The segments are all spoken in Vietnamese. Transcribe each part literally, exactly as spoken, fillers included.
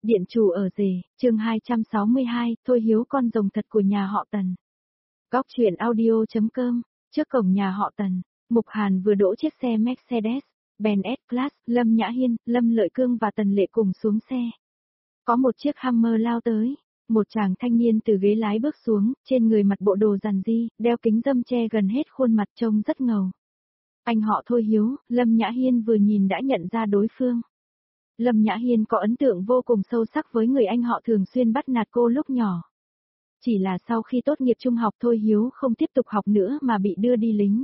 Điện chủ ở rể, chương hai trăm sáu mươi hai, Thôi Hiếu con rồng thật của nhà họ Tần. Góc truyện audio.com, trước cổng nhà họ Tần, Mục Hàn vừa đỗ chiếc xe Mercedes-Benz S-Class, Lâm Nhã Hiên, Lâm Lợi Cương và Tần Lệ cùng xuống xe. Có một chiếc Hummer lao tới, một chàng thanh niên từ ghế lái bước xuống, trên người mặc bộ đồ rằn ri, đeo kính râm che gần hết khuôn mặt trông rất ngầu. Anh họ Thôi Hiếu, Lâm Nhã Hiên vừa nhìn đã nhận ra đối phương. Lâm Nhã Hiên có ấn tượng vô cùng sâu sắc với người anh họ thường xuyên bắt nạt cô lúc nhỏ. Chỉ là sau khi tốt nghiệp trung học Thôi Hiếu không tiếp tục học nữa mà bị đưa đi lính.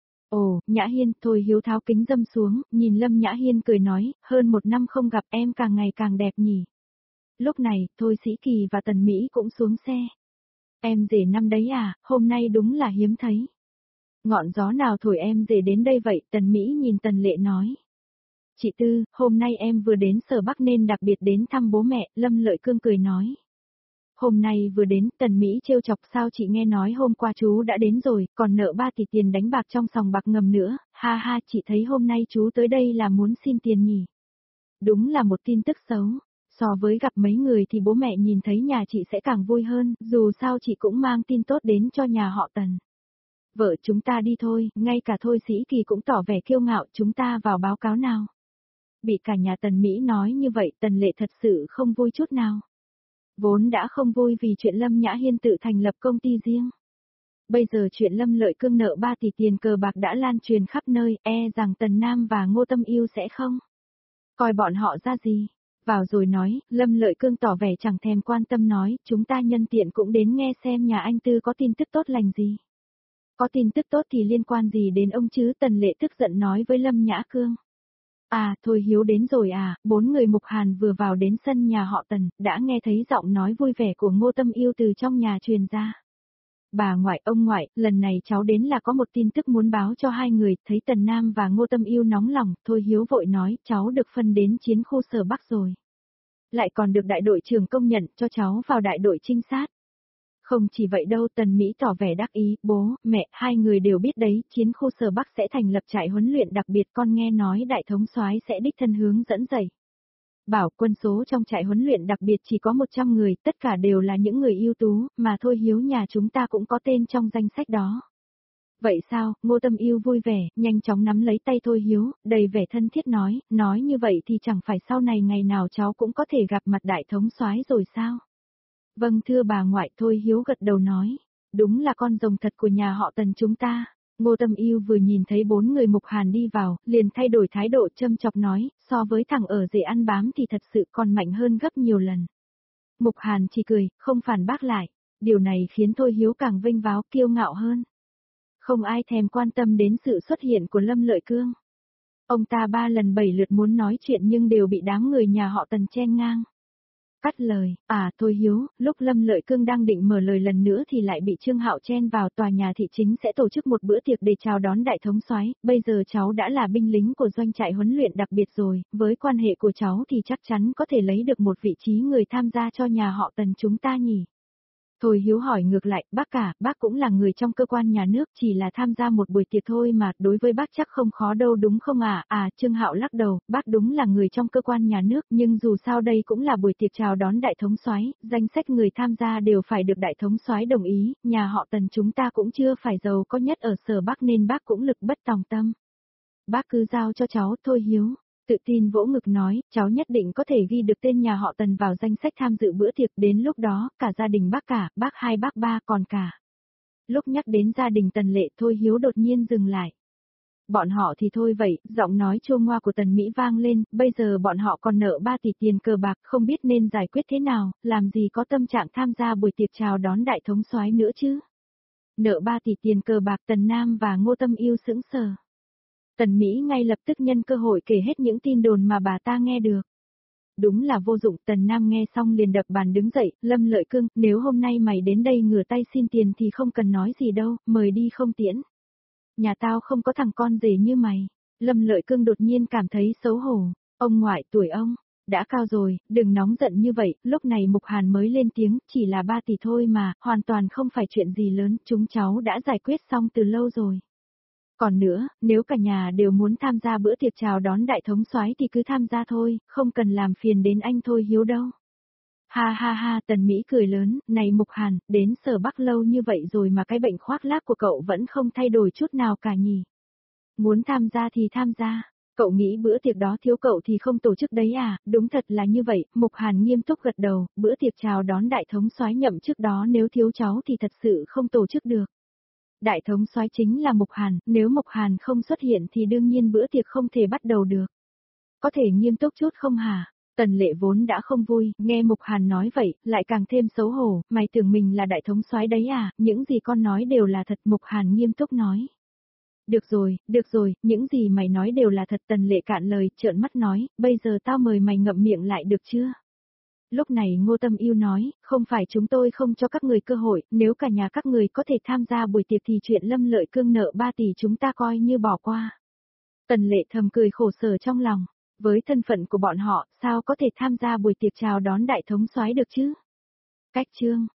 Ồ, Nhã Hiên, Thôi Hiếu tháo kính râm xuống, nhìn Lâm Nhã Hiên cười nói, hơn một năm không gặp em càng ngày càng đẹp nhỉ. Lúc này, Thôi Sĩ Kỳ và Tần Mỹ cũng xuống xe. Em rể năm đấy à, hôm nay đúng là hiếm thấy. Ngọn gió nào thổi em rể đến đây vậy, Tần Mỹ nhìn Tần Lệ nói. Chị Tư, hôm nay em vừa đến Sở Bắc nên đặc biệt đến thăm bố mẹ, Lâm Lợi Cương cười nói. Hôm nay vừa đến, Tần Mỹ trêu chọc sao chị nghe nói hôm qua chú đã đến rồi, còn nợ ba tỷ tiền đánh bạc trong sòng bạc ngầm nữa, ha ha chị thấy hôm nay chú tới đây là muốn xin tiền nhỉ. Đúng là một tin tức xấu, so với gặp mấy người thì bố mẹ nhìn thấy nhà chị sẽ càng vui hơn, dù sao chị cũng mang tin tốt đến cho nhà họ Tần. Vợ chúng ta đi thôi, ngay cả Thôi Sĩ Kỳ cũng tỏ vẻ kiêu ngạo, chúng ta vào báo cáo nào. Bị cả nhà Tần Mỹ nói như vậy Tần Lệ thật sự không vui chút nào. Vốn đã không vui vì chuyện Lâm Nhã Hiên tự thành lập công ty riêng. Bây giờ chuyện Lâm Lợi Cương nợ ba tỷ tiền cờ bạc đã lan truyền khắp nơi, e rằng Tần Nam và Ngô Tâm Yêu sẽ không coi bọn họ ra gì. Vào rồi nói, Lâm Lợi Cương tỏ vẻ chẳng thèm quan tâm nói, chúng ta nhân tiện cũng đến nghe xem nhà anh Tư có tin tức tốt lành gì. Có tin tức tốt thì liên quan gì đến ông chứ, Tần Lệ tức giận nói với Lâm Nhã Cương. À, Thôi Hiếu đến rồi à, bốn người Mục Hàn vừa vào đến sân nhà họ Tần, đã nghe thấy giọng nói vui vẻ của Ngô Tâm Yêu từ trong nhà truyền ra. Bà ngoại, ông ngoại, lần này cháu đến là có một tin tức muốn báo cho hai người, thấy Tần Nam và Ngô Tâm Yêu nóng lòng, Thôi Hiếu vội nói, cháu được phân đến chiến khu Sở Bắc rồi. Lại còn được đại đội trưởng công nhận cho cháu vào đại đội trinh sát. Không chỉ vậy đâu, Tần Mỹ tỏ vẻ đắc ý, bố, mẹ, hai người đều biết đấy, chiến khu Sở Bắc sẽ thành lập trại huấn luyện đặc biệt, con nghe nói đại thống soái sẽ đích thân hướng dẫn dạy. Bảo quân số trong trại huấn luyện đặc biệt chỉ có một trăm người, tất cả đều là những người ưu tú, mà Thôi Hiếu nhà chúng ta cũng có tên trong danh sách đó. Vậy sao, Ngô Tâm Yêu vui vẻ, nhanh chóng nắm lấy tay Thôi Hiếu, đầy vẻ thân thiết nói, nói như vậy thì chẳng phải sau này ngày nào cháu cũng có thể gặp mặt đại thống soái rồi sao? Vâng thưa bà ngoại, Thôi Hiếu gật đầu nói, đúng là con rồng thật của nhà họ Tần chúng ta. Ngô Tâm Yêu vừa nhìn thấy bốn người Mục Hàn đi vào, liền thay đổi thái độ châm chọc nói, so với thằng ở rể ăn bám thì thật sự còn mạnh hơn gấp nhiều lần. Mục Hàn chỉ cười, không phản bác lại, điều này khiến Thôi Hiếu càng vinh váo kiêu ngạo hơn. Không ai thèm quan tâm đến sự xuất hiện của Lâm Lợi Cương. Ông ta ba lần bảy lượt muốn nói chuyện nhưng đều bị đám người nhà họ Tần chen ngang. Cắt lời, à Thôi Hiếu, lúc Lâm Lợi Cương đang định mở lời lần nữa thì lại bị Trương Hạo chen vào, tòa nhà thị chính sẽ tổ chức một bữa tiệc để chào đón đại thống soái. Bây giờ cháu đã là binh lính của doanh trại huấn luyện đặc biệt rồi, với quan hệ của cháu thì chắc chắn có thể lấy được một vị trí người tham gia cho nhà họ Tần chúng ta nhỉ. Thôi Hiếu hỏi ngược lại, bác cả, bác cũng là người trong cơ quan nhà nước, chỉ là tham gia một buổi tiệc thôi mà, đối với bác chắc không khó đâu đúng không à? À, Trương Hạo lắc đầu, bác đúng là người trong cơ quan nhà nước, nhưng dù sao đây cũng là buổi tiệc chào đón đại thống soái, danh sách người tham gia đều phải được đại thống soái đồng ý, nhà họ Tần chúng ta cũng chưa phải giàu có nhất ở Sở Bắc nên bác cũng lực bất tòng tâm. Bác cứ giao cho cháu, Thôi Hiếu. Tự tin vỗ ngực nói, cháu nhất định có thể ghi được tên nhà họ Tần vào danh sách tham dự bữa tiệc, đến lúc đó, cả gia đình bác cả, bác hai bác ba còn cả. Lúc nhắc đến gia đình Tần Lệ Thôi Hiếu đột nhiên dừng lại. Bọn họ thì thôi vậy, giọng nói chua ngoa của Tần Mỹ vang lên, bây giờ bọn họ còn nợ ba tỷ tiền cờ bạc, không biết nên giải quyết thế nào, làm gì có tâm trạng tham gia buổi tiệc chào đón đại thống soái nữa chứ. Nợ ba tỷ tiền cờ bạc, Tần Nam và Ngô Tâm Yêu sững sờ. Tần Mỹ ngay lập tức nhân cơ hội kể hết những tin đồn mà bà ta nghe được. Đúng là vô dụng, Tần Nam nghe xong liền đập bàn đứng dậy, Lâm Lợi Cương, nếu hôm nay mày đến đây ngửa tay xin tiền thì không cần nói gì đâu, mời đi không tiễn. Nhà tao không có thằng con rể như mày. Lâm Lợi Cương đột nhiên cảm thấy xấu hổ, ông ngoại tuổi ông, đã cao rồi, đừng nóng giận như vậy, lúc này Mục Hàn mới lên tiếng, chỉ là ba tỷ thôi mà, hoàn toàn không phải chuyện gì lớn, chúng cháu đã giải quyết xong từ lâu rồi. Còn nữa, nếu cả nhà đều muốn tham gia bữa tiệc chào đón đại thống soái thì cứ tham gia thôi, không cần làm phiền đến anh Thôi Hiếu đâu. Ha ha ha, Tần Mỹ cười lớn, này Mục Hàn, đến Sở Bắc lâu như vậy rồi mà cái bệnh khoác lác của cậu vẫn không thay đổi chút nào cả nhỉ. Muốn tham gia thì tham gia, cậu nghĩ bữa tiệc đó thiếu cậu thì không tổ chức đấy à, đúng thật là như vậy, Mục Hàn nghiêm túc gật đầu, bữa tiệc chào đón đại thống soái nhậm trước đó nếu thiếu cháu thì thật sự không tổ chức được. Đại thống soái chính là Mục Hàn, nếu Mục Hàn không xuất hiện thì đương nhiên bữa tiệc không thể bắt đầu được. Có thể nghiêm túc chút không hả? Tần Lệ vốn đã không vui, nghe Mục Hàn nói vậy, lại càng thêm xấu hổ, mày tưởng mình là đại thống soái đấy à, những gì con nói đều là thật, Mục Hàn nghiêm túc nói. Được rồi, được rồi, những gì mày nói đều là thật, Tần Lệ cạn lời, trợn mắt nói, bây giờ tao mời mày ngậm miệng lại được chưa? Lúc này Ngô Tâm Yêu nói, không phải chúng tôi không cho các người cơ hội, nếu cả nhà các người có thể tham gia buổi tiệc thì chuyện Lâm Lợi Cương nợ ba tỷ chúng ta coi như bỏ qua. Tần Lệ thầm cười khổ sở trong lòng, với thân phận của bọn họ, sao có thể tham gia buổi tiệc chào đón đại thống soái được chứ? Cách chương